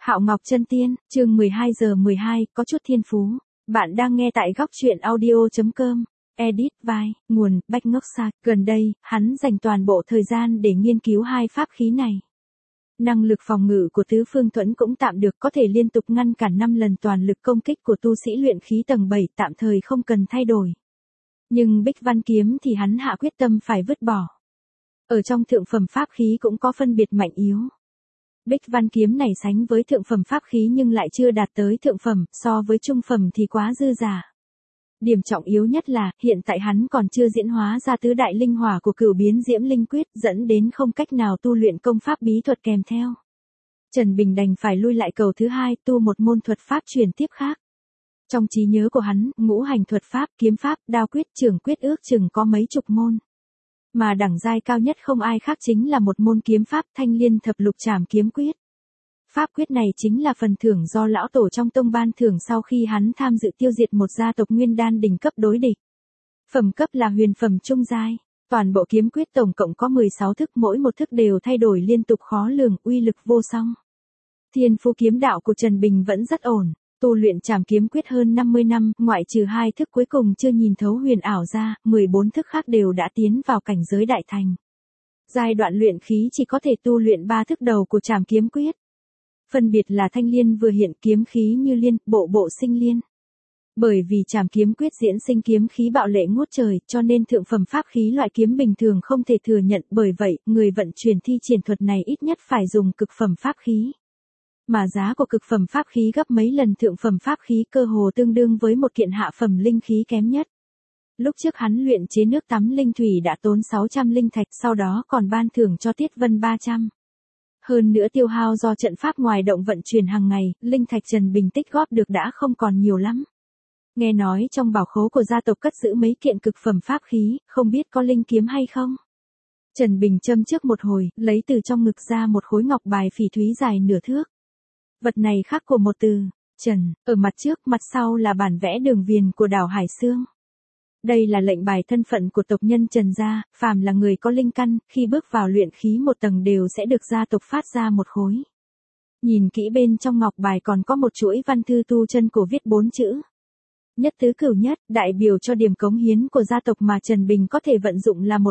Hạo Ngọc Chân Tiên, chương 12/12, có chút thiên phú. Bạn đang nghe tại góc truyện audio.com. Edit vai, nguồn, Bách Ngốc Sa. Gần đây, hắn dành toàn bộ thời gian để nghiên cứu hai pháp khí này. Năng lực phòng ngự của Tứ Phương Thuẫn cũng tạm được, có thể liên tục ngăn cản 5 lần toàn lực công kích của tu sĩ luyện khí tầng 7, tạm thời không cần thay đổi. Nhưng Bích Văn Kiếm thì hắn hạ quyết tâm phải vứt bỏ. Ở trong thượng phẩm pháp khí cũng có phân biệt mạnh yếu. Bích Văn Kiếm này sánh với thượng phẩm pháp khí nhưng lại chưa đạt tới thượng phẩm, so với trung phẩm thì quá dư giả. Điểm trọng yếu nhất là, hiện tại hắn còn chưa diễn hóa ra tứ đại linh hỏa của Cửu Biến Diễm Linh Quyết, dẫn đến không cách nào tu luyện công pháp bí thuật kèm theo. Trần Bình đành phải lui lại cầu thứ hai, tu một môn thuật pháp truyền tiếp khác. Trong trí nhớ của hắn, ngũ hành thuật pháp, kiếm pháp, đao quyết, trường quyết ước chừng có mấy chục môn. Mà đẳng giai cao nhất không ai khác chính là một môn kiếm pháp Thanh Liên Thập Lục Trảm Kiếm Quyết. Pháp quyết này chính là phần thưởng do lão tổ trong tông ban thưởng sau khi hắn tham dự tiêu diệt một gia tộc nguyên đan đỉnh cấp đối địch. Phẩm cấp là huyền phẩm trung giai. Toàn bộ kiếm quyết tổng cộng có 16 thức, mỗi một thức đều thay đổi liên tục khó lường, uy lực vô song. Thiên phú kiếm đạo của Trần Bình vẫn rất ổn. Tu luyện Trảm Kiếm Quyết hơn 50 năm, ngoại trừ hai thức cuối cùng chưa nhìn thấu huyền ảo ra, 14 thức khác đều đã tiến vào cảnh giới đại thành. Giai đoạn luyện khí chỉ có thể tu luyện 3 thức đầu của Trảm Kiếm Quyết. Phân biệt là thanh liên vừa hiện, kiếm khí như liên, bộ bộ sinh liên. Bởi vì Trảm Kiếm Quyết diễn sinh kiếm khí bạo lệ ngút trời, cho nên thượng phẩm pháp khí loại kiếm bình thường không thể thừa nhận, bởi vậy, người vận chuyển thi triển thuật này ít nhất phải dùng cực phẩm pháp khí. Mà giá của cực phẩm pháp khí gấp mấy lần thượng phẩm pháp khí, cơ hồ tương đương với một kiện hạ phẩm linh khí kém nhất. Lúc trước hắn luyện chế nước tắm linh thủy đã tốn 600 linh thạch, sau đó còn ban thưởng cho Tiết Vân 300. Hơn nữa tiêu hao do trận pháp ngoài động vận chuyển hàng ngày, linh thạch Trần Bình tích góp được đã không còn nhiều lắm. Nghe nói trong bảo khố của gia tộc cất giữ mấy kiện cực phẩm pháp khí, không biết có linh kiếm hay không? Trần Bình châm trước một hồi, lấy từ trong ngực ra một khối ngọc bài phỉ thúy dài nửa thước. Vật này khắc của một từ, Trần, ở mặt trước, mặt sau là bản vẽ đường viền của đảo Hải Xương. Đây là lệnh bài thân phận của tộc nhân Trần gia, phàm là người có linh căn, khi bước vào luyện khí một tầng đều sẽ được gia tộc phát ra một khối. Nhìn kỹ bên trong ngọc bài còn có một chuỗi văn thư tu chân cổ viết 4 chữ. Nhất tứ cửu nhất, đại biểu cho điểm cống hiến của gia tộc mà Trần Bình có thể vận dụng là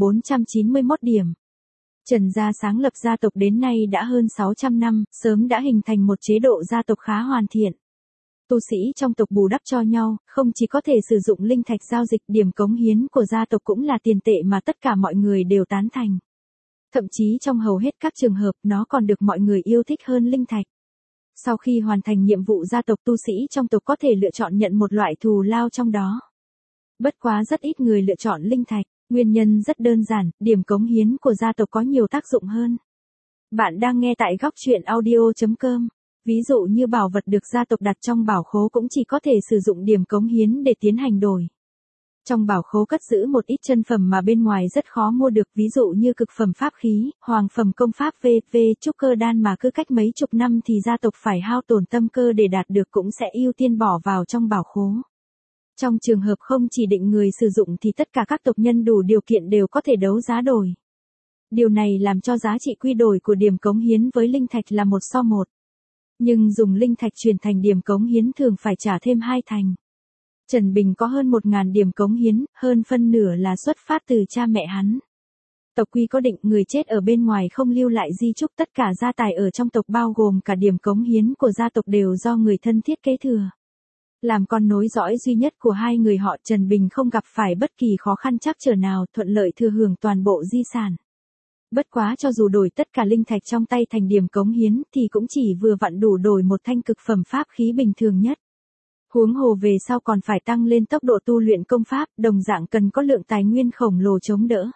1491 điểm. Trần gia sáng lập gia tộc đến nay đã hơn 600 năm, sớm đã hình thành một chế độ gia tộc khá hoàn thiện. Tu sĩ trong tộc bù đắp cho nhau, không chỉ có thể sử dụng linh thạch giao dịch, điểm cống hiến của gia tộc cũng là tiền tệ mà tất cả mọi người đều tán thành. Thậm chí trong hầu hết các trường hợp nó còn được mọi người yêu thích hơn linh thạch. Sau khi hoàn thành nhiệm vụ gia tộc, tu sĩ trong tộc có thể lựa chọn nhận một loại thù lao trong đó. Bất quá rất ít người lựa chọn linh thạch. Nguyên nhân rất đơn giản, điểm cống hiến của gia tộc có nhiều tác dụng hơn. Bạn đang nghe tại góc truyện audio.com. Ví dụ như bảo vật được gia tộc đặt trong bảo khố cũng chỉ có thể sử dụng điểm cống hiến để tiến hành đổi. Trong bảo khố cất giữ một ít chân phẩm mà bên ngoài rất khó mua được, ví dụ như cực phẩm pháp khí, hoàng phẩm công pháp v.v. trúc cơ đan mà cứ cách mấy chục năm thì gia tộc phải hao tổn tâm cơ để đạt được cũng sẽ ưu tiên bỏ vào trong bảo khố. Trong trường hợp không chỉ định người sử dụng thì tất cả các tộc nhân đủ điều kiện đều có thể đấu giá đổi. Điều này làm cho giá trị quy đổi của điểm cống hiến với linh thạch là 1:1. Nhưng dùng linh thạch chuyển thành điểm cống hiến thường phải trả thêm 2 thành. Trần Bình có hơn 1.000 điểm cống hiến, hơn phân nửa là xuất phát từ cha mẹ hắn. Tộc quy có định người chết ở bên ngoài không lưu lại di chúc, tất cả gia tài ở trong tộc bao gồm cả điểm cống hiến của gia tộc đều do người thân thiết kế thừa. Làm con nối dõi duy nhất của hai người họ, Trần Bình không gặp phải bất kỳ khó khăn trắc trở nào, thuận lợi thừa hưởng toàn bộ di sản. Bất quá cho dù đổi tất cả linh thạch trong tay thành điểm cống hiến thì cũng chỉ vừa vặn đủ đổi một thanh cực phẩm pháp khí bình thường nhất. Huống hồ về sau còn phải tăng lên tốc độ tu luyện công pháp, đồng dạng cần có lượng tài nguyên khổng lồ chống đỡ.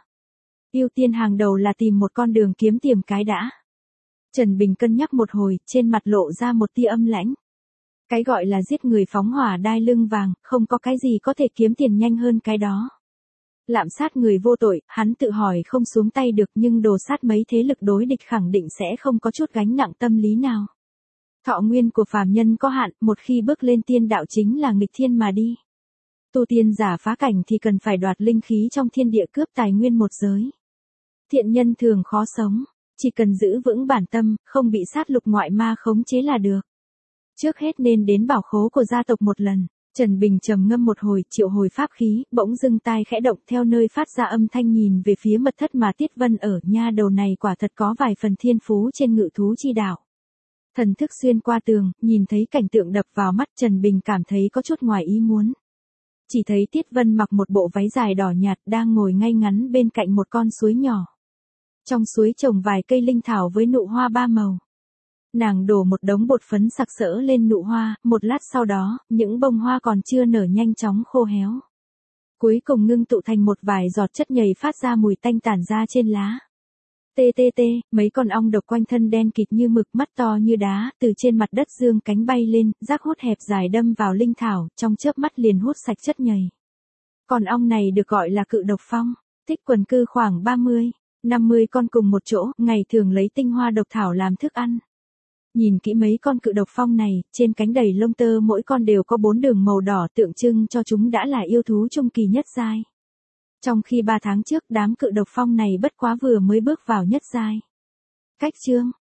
Ưu tiên hàng đầu là tìm một con đường kiếm tiền cái đã. Trần Bình cân nhắc một hồi, trên mặt lộ ra một tia âm lãnh. Cái gọi là giết người phóng hỏa đai lưng vàng, không có cái gì có thể kiếm tiền nhanh hơn cái đó. Lạm sát người vô tội, hắn tự hỏi không xuống tay được, nhưng đồ sát mấy thế lực đối địch khẳng định sẽ không có chút gánh nặng tâm lý nào. Thọ nguyên của phàm nhân có hạn, một khi bước lên tiên đạo chính là nghịch thiên mà đi. Tu tiên giả phá cảnh thì cần phải đoạt linh khí trong thiên địa, cướp tài nguyên một giới. Thiện nhân thường khó sống. chỉ cần giữ vững bản tâm, không bị sát lục ngoại ma khống chế là được. Trước hết nên đến bảo khố của gia tộc một lần. Trần Bình trầm ngâm một hồi, triệu hồi pháp khí, bỗng dưng tai khẽ động theo nơi phát ra âm thanh nhìn về phía mật thất mà Tiết Vân ở, nha đầu này quả thật có vài phần thiên phú trên ngự thú chi đạo. Thần thức xuyên qua tường, nhìn thấy cảnh tượng đập vào mắt, Trần Bình cảm thấy có chút ngoài ý muốn. Chỉ thấy Tiết Vân mặc một bộ váy dài đỏ nhạt đang ngồi ngay ngắn bên cạnh một con suối nhỏ. Trong suối trồng vài cây linh thảo với nụ hoa ba màu. Nàng đổ một đống bột phấn sặc sỡ lên nụ hoa, một lát sau đó, những bông hoa còn chưa nở nhanh chóng khô héo. Cuối cùng ngưng tụ thành một vài giọt chất nhầy phát ra mùi tanh tản ra trên lá. TTT, mấy con ong độc quanh thân đen kịt như mực, mắt to như đá, từ trên mặt đất dương cánh bay lên, rác hút hẹp dài đâm vào linh thảo, trong chớp mắt liền hút sạch chất nhầy. Con ong này được gọi là cự độc phong, thích quần cư khoảng 30-50 con cùng một chỗ, ngày thường lấy tinh hoa độc thảo làm thức ăn. Nhìn kỹ mấy con cự độc phong này, trên cánh đầy lông tơ mỗi con đều có 4 đường màu đỏ tượng trưng cho chúng đã là yêu thú trung kỳ nhất giai. Trong khi 3 tháng trước đám cự độc phong này bất quá vừa mới bước vào nhất giai. Cách chương